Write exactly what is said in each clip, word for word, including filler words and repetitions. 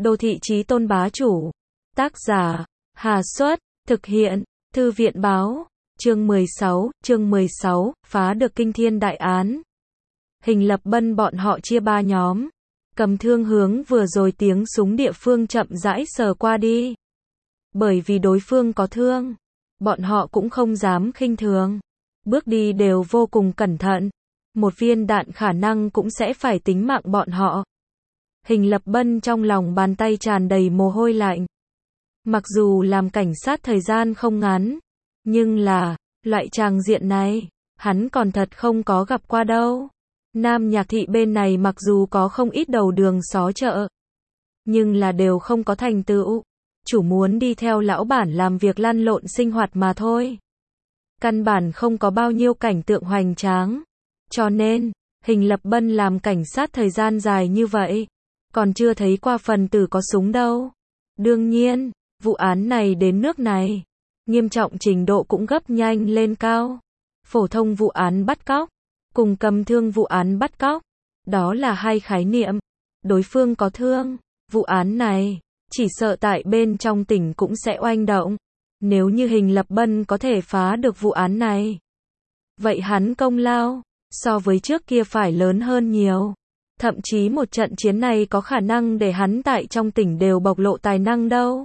Đô thị chí tôn bá chủ. Tác giả, Hà Xuất, thực hiện, Thư viện báo, chương mười sáu, chương mười sáu, phá được kinh thiên đại án. Hình Lập Bân bọn họ chia ba nhóm. Cầm Thương hướng vừa rồi tiếng súng địa phương chậm rãi sờ qua đi. Bởi vì đối phương có thương, bọn họ cũng không dám khinh thường. Bước đi đều vô cùng cẩn thận. Một viên đạn khả năng cũng sẽ phải tính mạng bọn họ. Hình Lập Bân trong lòng bàn tay tràn đầy mồ hôi lạnh. Mặc dù làm cảnh sát thời gian không ngắn, nhưng là, loại tràng diện này, hắn còn thật không có gặp qua đâu. Nam Nhạc Thị bên này mặc dù có không ít đầu đường xó chợ, nhưng là đều không có thành tựu. Chủ muốn đi theo lão bản làm việc lăn lộn sinh hoạt mà thôi. Căn bản không có bao nhiêu cảnh tượng hoành tráng. Cho nên, Hình Lập Bân làm cảnh sát thời gian dài như vậy, còn chưa thấy qua phần tử có súng đâu. Đương nhiên, vụ án này đến nước này, nghiêm trọng trình độ cũng gấp nhanh lên cao. Phổ thông vụ án bắt cóc, cùng Cầm Thương vụ án bắt cóc, đó là hai khái niệm. Đối phương có thương, vụ án này, chỉ sợ tại bên trong tỉnh cũng sẽ oanh động. Nếu như Hình Lập Bân có thể phá được vụ án này, vậy hắn công lao, so với trước kia phải lớn hơn nhiều. Thậm chí một trận chiến này có khả năng để hắn tại trong tỉnh đều bộc lộ tài năng đâu.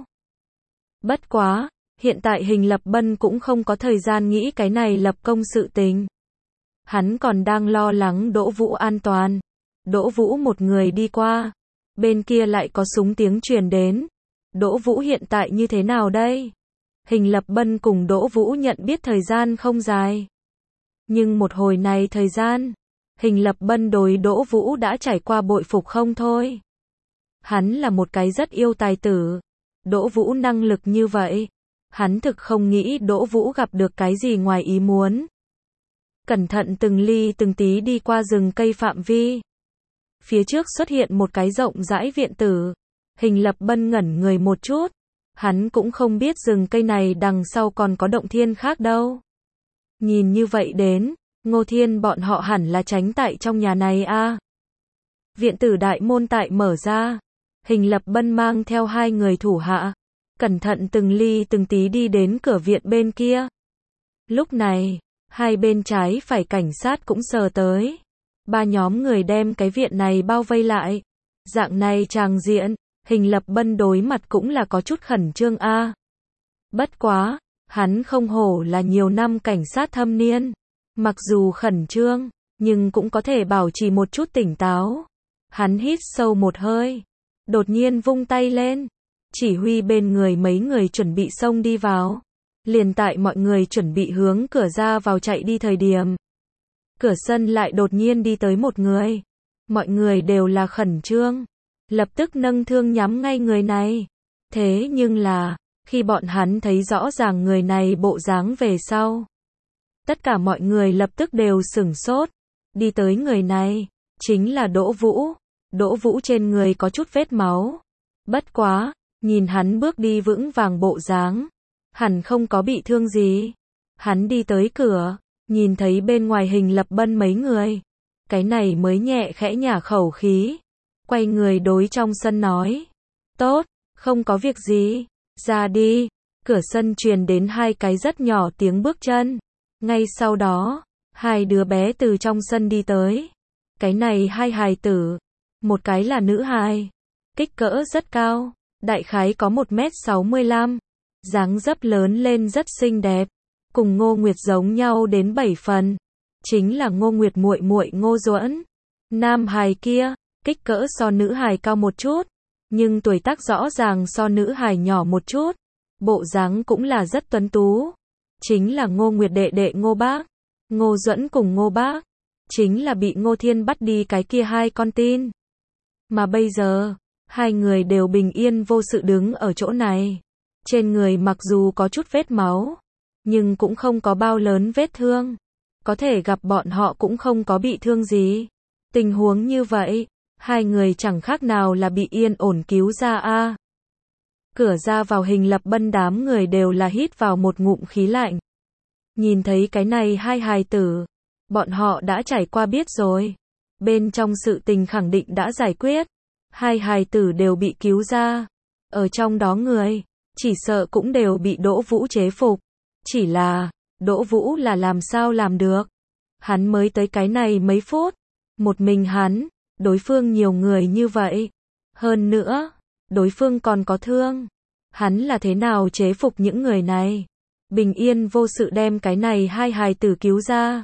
Bất quá, hiện tại Hình Lập Bân cũng không có thời gian nghĩ cái này lập công sự tình. Hắn còn đang lo lắng Đỗ Vũ an toàn. Đỗ Vũ một người đi qua, bên kia lại có súng tiếng truyền đến. Đỗ Vũ hiện tại như thế nào đây? Hình Lập Bân cùng Đỗ Vũ nhận biết thời gian không dài. Nhưng một hồi này thời gian, Hình Lập Bân đối Đỗ Vũ đã trải qua bội phục không thôi. Hắn là một cái rất yêu tài tử. Đỗ Vũ năng lực như vậy, hắn thực không nghĩ Đỗ Vũ gặp được cái gì ngoài ý muốn. Cẩn thận từng ly từng tí đi qua rừng cây phạm vi. Phía trước xuất hiện một cái rộng rãi viện tử. Hình Lập Bân ngẩn người một chút. Hắn cũng không biết rừng cây này đằng sau còn có động thiên khác đâu. Nhìn như vậy đến, Ngô Thiên bọn họ hẳn là tránh tại trong nhà này a. À. Viện tử đại môn tại mở ra. Hình Lập Bân mang theo hai người thủ hạ, cẩn thận từng ly từng tí đi đến cửa viện bên kia. Lúc này, hai bên trái phải cảnh sát cũng sờ tới. Ba nhóm người đem cái viện này bao vây lại. Dạng này tràng diện, Hình Lập Bân đối mặt cũng là có chút khẩn trương a. À. Bất quá, hắn không hổ là nhiều năm cảnh sát thâm niên. Mặc dù khẩn trương, nhưng cũng có thể bảo trì một chút tỉnh táo. Hắn hít sâu một hơi, đột nhiên vung tay lên, chỉ huy bên người mấy người chuẩn bị xông đi vào. Liền tại mọi người chuẩn bị hướng cửa ra vào chạy đi thời điểm, cửa sân lại đột nhiên đi tới một người. Mọi người đều là khẩn trương, lập tức nâng thương nhắm ngay người này. Thế nhưng là, khi bọn hắn thấy rõ ràng người này bộ dáng về sau, tất cả mọi người lập tức đều sửng sốt. Đi tới người này, chính là Đỗ Vũ. Đỗ Vũ trên người có chút vết máu. Bất quá, nhìn hắn bước đi vững vàng bộ dáng, hẳn không có bị thương gì. Hắn đi tới cửa, nhìn thấy bên ngoài Hình Lập Bân mấy người. Cái này mới nhẹ khẽ nhả khẩu khí. Quay người đối trong sân nói. Tốt, không có việc gì, ra đi. Cửa sân truyền đến hai cái rất nhỏ tiếng bước chân. Ngay sau đó, hai đứa bé từ trong sân đi tới. Cái này hai hài tử. Một cái là nữ hài, kích cỡ rất cao, đại khái có một mét sáu mươi lăm, dáng dấp lớn lên rất xinh đẹp, cùng Ngô Nguyệt giống nhau đến bảy phần, chính là Ngô Nguyệt muội muội Ngô Duẫn. Nam hài kia, kích cỡ so nữ hài cao một chút, nhưng tuổi tác rõ ràng so nữ hài nhỏ một chút, bộ dáng cũng là rất tuấn tú, chính là Ngô Nguyệt đệ đệ Ngô Bác. Ngô Duẫn cùng Ngô Bác, chính là bị Ngô Thiên bắt đi cái kia hai con tin. Mà bây giờ, hai người đều bình yên vô sự đứng ở chỗ này. Trên người mặc dù có chút vết máu, nhưng cũng không có bao lớn vết thương. Có thể gặp bọn họ cũng không có bị thương gì. Tình huống như vậy, hai người chẳng khác nào là bị yên ổn cứu ra a. À. Cửa ra vào Hình Lập Bân đám người đều là hít vào một ngụm khí lạnh. Nhìn thấy cái này hai hài tử, bọn họ đã trải qua biết rồi. Bên trong sự tình khẳng định đã giải quyết. Hai hài tử đều bị cứu ra. Ở trong đó người, chỉ sợ cũng đều bị Đỗ Vũ chế phục. Chỉ là, Đỗ Vũ là làm sao làm được. Hắn mới tới cái này mấy phút. Một mình hắn, đối phương nhiều người như vậy. Hơn nữa, đối phương còn có thương. Hắn là thế nào chế phục những người này? Bình yên vô sự đem cái này hai hài tử cứu ra.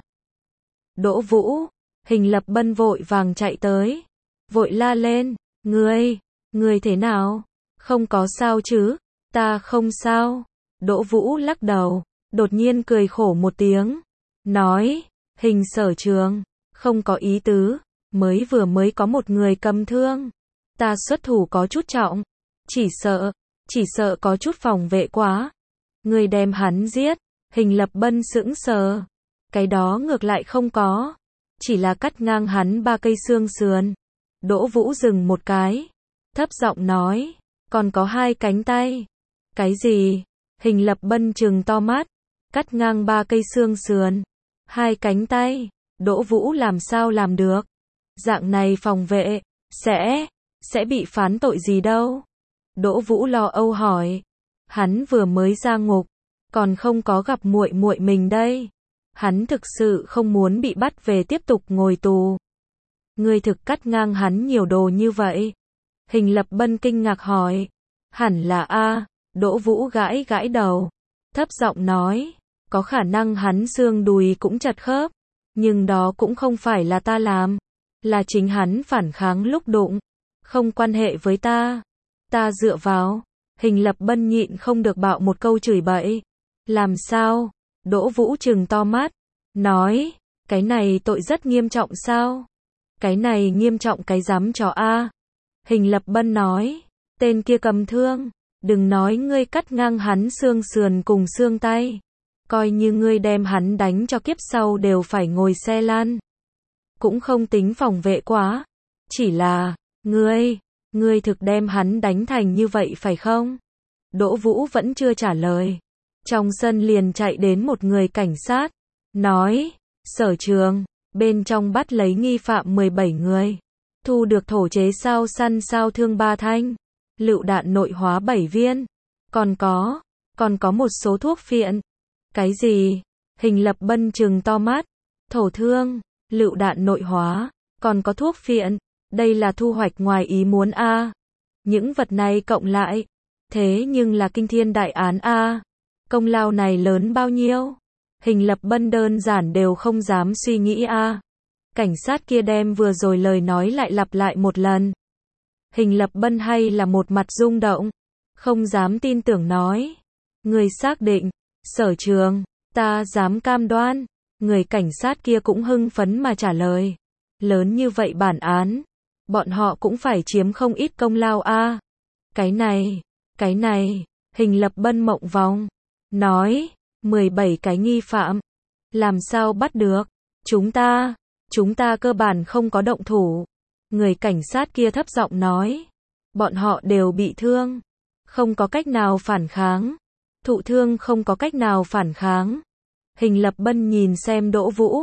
Đỗ Vũ, Hình Lập Bân vội vàng chạy tới. Vội la lên, ngươi, ngươi thế nào? Không có sao chứ? Ta không sao. Đỗ Vũ lắc đầu, đột nhiên cười khổ một tiếng. Nói, Hình Sở Trường, không có ý tứ, mới vừa mới có một người cầm thương. Ta xuất thủ có chút trọng, chỉ sợ, chỉ sợ có chút phòng vệ quá. Ngươi đem hắn giết. Hình Lập Bân sững sờ. Cái đó ngược lại không có, chỉ là cắt ngang hắn ba cây xương sườn. Đỗ Vũ dừng một cái, thấp giọng nói, còn có hai cánh tay. Cái gì? Hình Lập Bân trừng to mắt, cắt ngang ba cây xương sườn, hai cánh tay, Đỗ Vũ làm sao làm được? Dạng này phòng vệ, sẽ, sẽ bị phán tội gì đâu? Đỗ Vũ lo âu hỏi, hắn vừa mới ra ngục, còn không có gặp muội muội mình đây. Hắn thực sự không muốn bị bắt về tiếp tục ngồi tù. Ngươi thực cắt ngang hắn nhiều đồ như vậy. Hình Lập Bân kinh ngạc hỏi. Hẳn là a. Đỗ Vũ gãi gãi đầu, thấp giọng nói, có khả năng hắn xương đùi cũng chật khớp, nhưng đó cũng không phải là ta làm, là chính hắn phản kháng lúc đụng, không quan hệ với ta. Ta dựa vào. Hình Lập Bân nhịn không được bạo một câu chửi bậy. Làm sao? Đỗ Vũ trừng to mắt, nói, cái này tội rất nghiêm trọng sao? Cái này nghiêm trọng cái dám chó a. Hình Lập Bân nói, tên kia cầm thương, đừng nói ngươi cắt ngang hắn xương sườn cùng xương tay, coi như ngươi đem hắn đánh cho kiếp sau đều phải ngồi xe lăn. Cũng không tính phòng vệ quá, chỉ là, ngươi, ngươi thực đem hắn đánh thành như vậy phải không? Đỗ Vũ vẫn chưa trả lời. Trong sân liền chạy đến một người cảnh sát, nói, Sở Trường, bên trong bắt lấy nghi phạm mười bảy người, thu được thổ chế sao săn sao thương ba thanh, lựu đạn nội hóa bảy viên, còn có, còn có một số thuốc phiện. Cái gì? Hình Lập Bân trừng to mắt, thổ thương, lựu đạn nội hóa, còn có thuốc phiện, đây là thu hoạch ngoài ý muốn a. Những vật này cộng lại, thế nhưng là kinh thiên đại án a. Công lao này lớn bao nhiêu? Hình Lập Bân đơn giản đều không dám suy nghĩ a. Cảnh sát kia đem vừa rồi lời nói lại lặp lại một lần. Hình Lập Bân hay là một mặt rung động, không dám tin tưởng nói. Người xác định, Sở Trường, ta dám cam đoan. Người cảnh sát kia cũng hưng phấn mà trả lời. Lớn như vậy bản án, bọn họ cũng phải chiếm không ít công lao a. Cái này, cái này, Hình Lập Bân mộng vòng, nói, mười bảy cái nghi phạm, làm sao bắt được? Chúng ta, chúng ta cơ bản không có động thủ. Người cảnh sát kia thấp giọng nói, bọn họ đều bị thương, không có cách nào phản kháng. Thụ thương không có cách nào phản kháng. Hình Lập Bân nhìn xem Đỗ Vũ,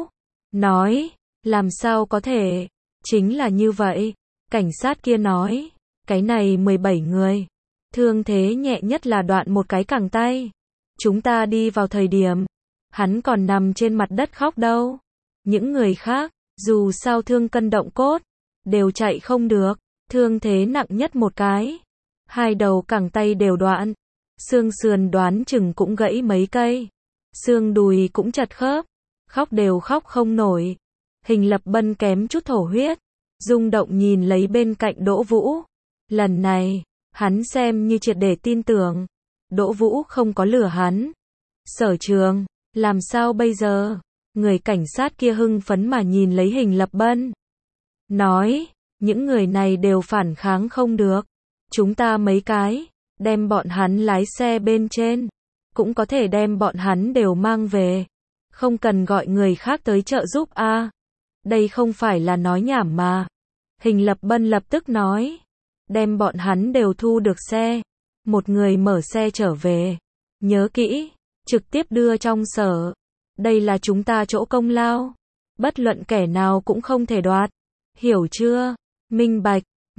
nói, làm sao có thể? Chính là như vậy. Cảnh sát kia nói, cái này mười bảy người, thương thế nhẹ nhất là đoạn một cái cẳng tay. Chúng ta đi vào thời điểm, hắn còn nằm trên mặt đất khóc đâu. Những người khác, dù sao thương cân động cốt, đều chạy không được. Thương thế nặng nhất một cái, hai đầu cẳng tay đều đoạn, xương sườn đoán chừng cũng gãy mấy cây, xương đùi cũng chật khớp, khóc đều khóc không nổi. Hình Lập Bân kém chút thổ huyết, rung động nhìn lấy bên cạnh Đỗ Vũ. Lần này, hắn xem như triệt để tin tưởng. Đỗ Vũ không có lừa hắn. Sở Trường, làm sao bây giờ? Người cảnh sát kia hưng phấn mà nhìn lấy Hình Lập Bân, nói, những người này đều phản kháng không được. Chúng ta mấy cái, đem bọn hắn lái xe bên trên, cũng có thể đem bọn hắn đều mang về. Không cần gọi người khác tới trợ giúp a. À, đây không phải là nói nhảm mà. Hình Lập Bân lập tức nói, đem bọn hắn đều thu được xe. Một người mở xe trở về. Nhớ kỹ, trực tiếp đưa trong sở. Đây là chúng ta chỗ công lao. Bất luận kẻ nào cũng không thể đoạt. Hiểu chưa? Minh bạch.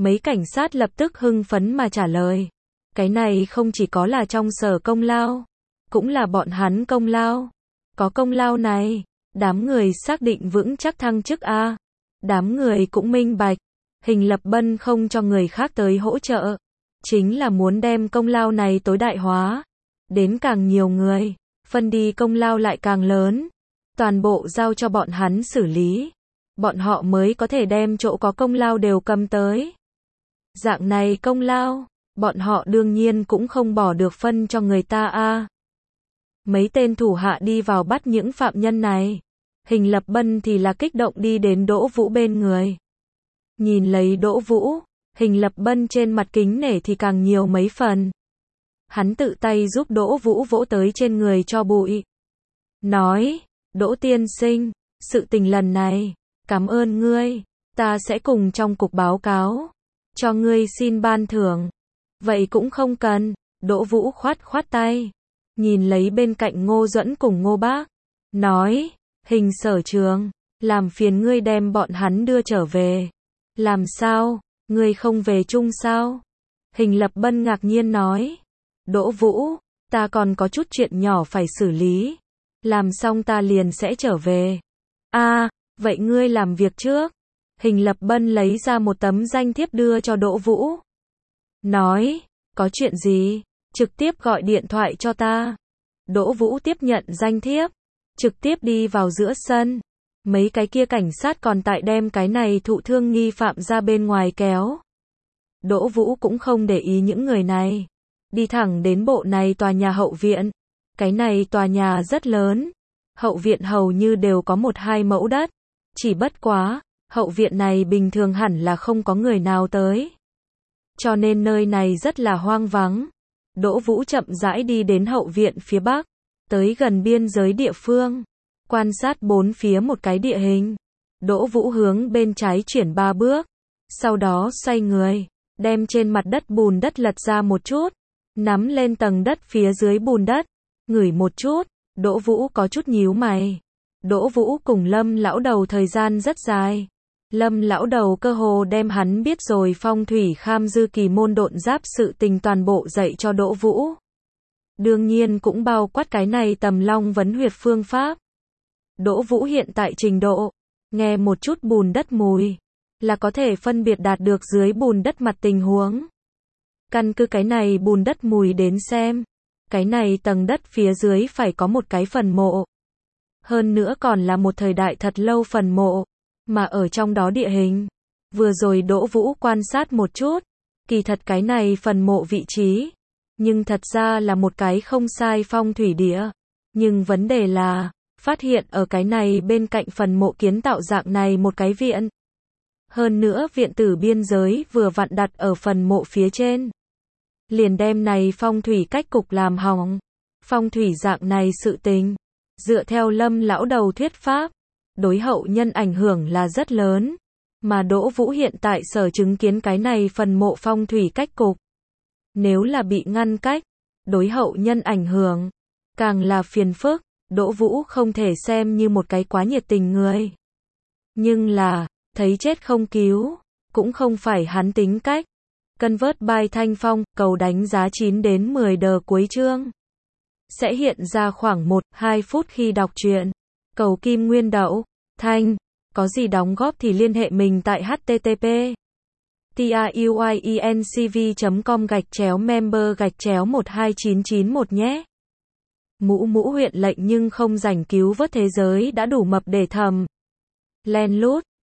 Mấy cảnh sát lập tức hưng phấn mà trả lời. Cái này không chỉ có là trong sở công lao, cũng là bọn hắn công lao. Có công lao này, đám người xác định vững chắc thăng chức a. Đám người cũng minh bạch, Hình Lập Bân không cho người khác tới hỗ trợ, chính là muốn đem công lao này tối đại hóa, đến càng nhiều người, phân đi công lao lại càng lớn, toàn bộ giao cho bọn hắn xử lý, bọn họ mới có thể đem chỗ có công lao đều cầm tới. Dạng này công lao, bọn họ đương nhiên cũng không bỏ được phân cho người ta a. Mấy tên thủ hạ đi vào bắt những phạm nhân này, Hình Lập Bân thì là kích động đi đến Đỗ Vũ bên người. Nhìn lấy Đỗ Vũ, Hình Lập Bân trên mặt kính nể thì càng nhiều mấy phần. Hắn tự tay giúp Đỗ Vũ vỗ tới trên người cho bụi. Nói, Đỗ tiên sinh, sự tình lần này, cảm ơn ngươi, ta sẽ cùng trong cục báo cáo, cho ngươi xin ban thưởng. Vậy cũng không cần, Đỗ Vũ khoát khoát tay, nhìn lấy bên cạnh Ngô Duẫn cùng Ngô Bác, nói, Hình sở trường, làm phiền ngươi đem bọn hắn đưa trở về. Làm sao, ngươi không về chung sao? Hình Lập Bân ngạc nhiên nói, Đỗ Vũ, ta còn có chút chuyện nhỏ phải xử lý, làm xong ta liền sẽ trở về. A, vậy ngươi làm việc trước. Hình Lập Bân lấy ra một tấm danh thiếp đưa cho Đỗ Vũ. Nói, có chuyện gì, trực tiếp gọi điện thoại cho ta. Đỗ Vũ tiếp nhận danh thiếp, trực tiếp đi vào giữa sân. Mấy cái kia cảnh sát còn tại đem cái này thụ thương nghi phạm ra bên ngoài kéo. Đỗ Vũ cũng không để ý những người này, đi thẳng đến bộ này tòa nhà hậu viện. Cái này tòa nhà rất lớn, hậu viện hầu như đều có một hai mẫu đất. Chỉ bất quá, hậu viện này bình thường hẳn là không có người nào tới, cho nên nơi này rất là hoang vắng. Đỗ Vũ chậm rãi đi đến hậu viện phía bắc, tới gần biên giới địa phương, quan sát bốn phía một cái địa hình. Đỗ Vũ hướng bên trái chuyển ba bước, sau đó xoay người, đem trên mặt đất bùn đất lật ra một chút, nắm lên tầng đất phía dưới bùn đất, ngửi một chút. Đỗ Vũ có chút nhíu mày. Đỗ Vũ cùng Lâm lão đầu thời gian rất dài. Lâm lão đầu cơ hồ đem hắn biết rồi phong thủy kham dư kỳ môn độn giáp sự tình toàn bộ dạy cho Đỗ Vũ. Đương nhiên cũng bao quát cái này tầm long vấn huyệt phương pháp. Đỗ Vũ hiện tại trình độ, nghe một chút bùn đất mùi, là có thể phân biệt đạt được dưới bùn đất mặt tình huống. Căn cứ cái này bùn đất mùi đến xem, cái này tầng đất phía dưới phải có một cái phần mộ. Hơn nữa còn là một thời đại thật lâu phần mộ, mà ở trong đó địa hình. Vừa rồi Đỗ Vũ quan sát một chút, kỳ thật cái này phần mộ vị trí, nhưng thật ra là một cái không sai phong thủy địa. Nhưng vấn đề là, phát hiện ở cái này bên cạnh phần mộ kiến tạo dạng này một cái viện. Hơn nữa viện tử biên giới vừa vặn đặt ở phần mộ phía trên. Liền đem này phong thủy cách cục làm hỏng. Phong thủy dạng này sự tình, dựa theo Lâm lão đầu thuyết pháp, đối hậu nhân ảnh hưởng là rất lớn. Mà Đỗ Vũ hiện tại sở chứng kiến cái này phần mộ phong thủy cách cục. Nếu là bị ngăn cách, đối hậu nhân ảnh hưởng, càng là phiền phức. Đỗ Vũ không thể xem như một cái quá nhiệt tình người. Nhưng là, thấy chết không cứu, cũng không phải hắn tính cách. Convert by Thanh Phong, cầu đánh giá chín đến mười đờ cuối chương. Sẽ hiện ra khoảng một đến hai phút khi đọc truyện. Cầu kim nguyên đậu, Thanh, có gì đóng góp thì liên hệ mình tại http truyencv chấm com gạch chéo member gạch chéo một hai chín chín một nhé. Mũ mũ huyện lệnh nhưng không rảnh cứu vớt thế giới đã đủ mập để thầm. Len lút.